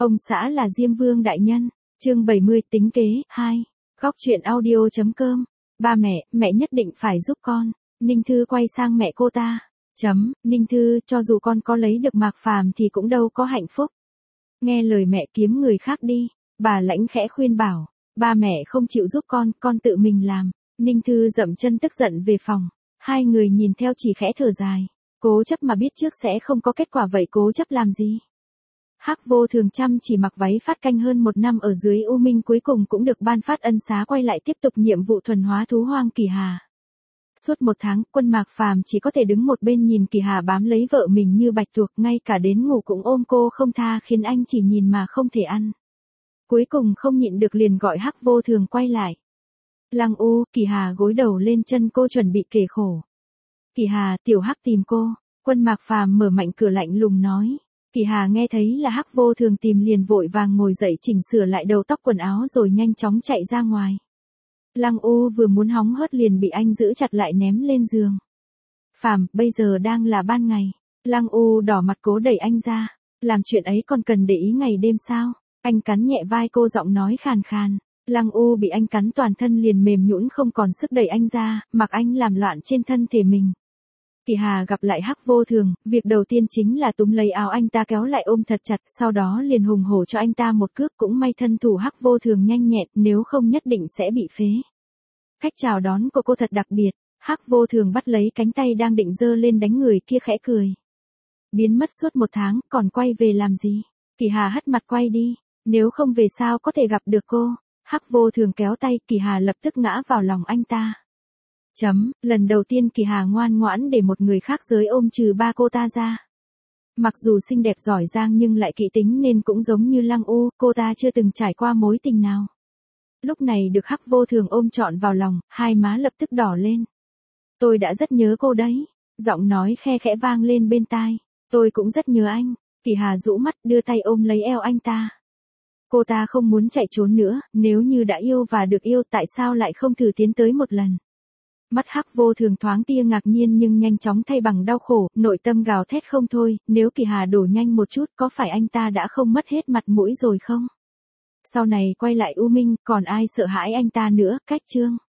Ông xã là Diêm Vương đại nhân. Chương 70 tính kế 2. Góc truyện audio.com. Ba mẹ nhất định phải giúp con. Ninh Thư quay sang mẹ cô ta. Ninh Thư, cho dù con có lấy được Mạc Phàm thì cũng đâu có hạnh phúc. Nghe lời mẹ kiếm người khác đi. Bà Lãnh khẽ khuyên bảo. Ba mẹ không chịu giúp con tự mình làm. Ninh Thư dậm chân tức giận về phòng. Hai người nhìn theo chỉ khẽ thở dài. Cố chấp mà biết trước sẽ không có kết quả vậy cố chấp làm gì? Hắc Vô Thường chăm chỉ mặc váy phát canh hơn 1 năm ở dưới U Minh cuối cùng cũng được ban phát ân xá quay lại tiếp tục nhiệm vụ thuần hóa thú hoang Kỳ Hà. Suốt 1 tháng, quân Mạc Phàm chỉ có thể đứng một bên nhìn Kỳ Hà bám lấy vợ mình như bạch tuộc, ngay cả đến ngủ cũng ôm cô không tha khiến anh chỉ nhìn mà không thể ăn. Cuối cùng không nhịn được liền gọi Hắc Vô Thường quay lại. Lăng U, Kỳ Hà gối đầu lên chân cô chuẩn bị kể khổ. Kỳ Hà, tiểu Hắc tìm cô. Quân Mạc Phàm mở mạnh cửa lạnh lùng nói. Kỳ Hà nghe thấy là Hắc Vô Thường tìm liền vội vàng ngồi dậy chỉnh sửa lại đầu tóc quần áo rồi nhanh chóng chạy ra ngoài. Lăng U vừa muốn hóng hớt liền bị anh giữ chặt lại ném lên giường. Phàm, bây giờ đang là ban ngày. Lăng U đỏ mặt cố đẩy anh ra. Làm chuyện ấy còn cần để ý ngày đêm sao? Anh cắn nhẹ vai cô giọng nói khàn khàn. Lăng U bị anh cắn toàn thân liền mềm nhũn không còn sức đẩy anh ra, mặc anh làm loạn trên thân thể mình. Kỳ Hà gặp lại Hắc Vô Thường, việc đầu tiên chính là túm lấy áo anh ta kéo lại ôm thật chặt, sau đó liền hùng hổ cho anh ta một cước, cũng may thân thủ Hắc Vô Thường nhanh nhẹn, nếu không nhất định sẽ bị phế. Cách chào đón của cô thật đặc biệt, Hắc Vô Thường bắt lấy cánh tay đang định giơ lên đánh người kia khẽ cười. Biến mất suốt 1 tháng, còn quay về làm gì? Kỳ Hà hất mặt quay đi, nếu không về sao có thể gặp được cô? Hắc Vô Thường kéo tay, Kỳ Hà lập tức ngã vào lòng anh ta. Lần đầu tiên Kỳ Hà ngoan ngoãn để một người khác giới ôm trừ ba cô ta ra. Mặc dù xinh đẹp giỏi giang nhưng lại kỹ tính nên cũng giống như Lăng U, cô ta chưa từng trải qua mối tình nào. Lúc này được Hắc Vô Thường ôm trọn vào lòng, hai má lập tức đỏ lên. Tôi đã rất nhớ cô đấy. Giọng nói khe khẽ vang lên bên tai. Tôi cũng rất nhớ anh. Kỳ Hà rũ mắt đưa tay ôm lấy eo anh ta. Cô ta không muốn chạy trốn nữa, nếu như đã yêu và được yêu tại sao lại không thử tiến tới một lần. Mắt Hắc Vô Thường thoáng tia ngạc nhiên nhưng nhanh chóng thay bằng đau khổ, nội tâm gào thét không thôi, nếu Kỳ Hà đổ nhanh một chút có phải anh ta đã không mất hết mặt mũi rồi không? Sau này quay lại U Minh, còn ai sợ hãi anh ta nữa, cách chương.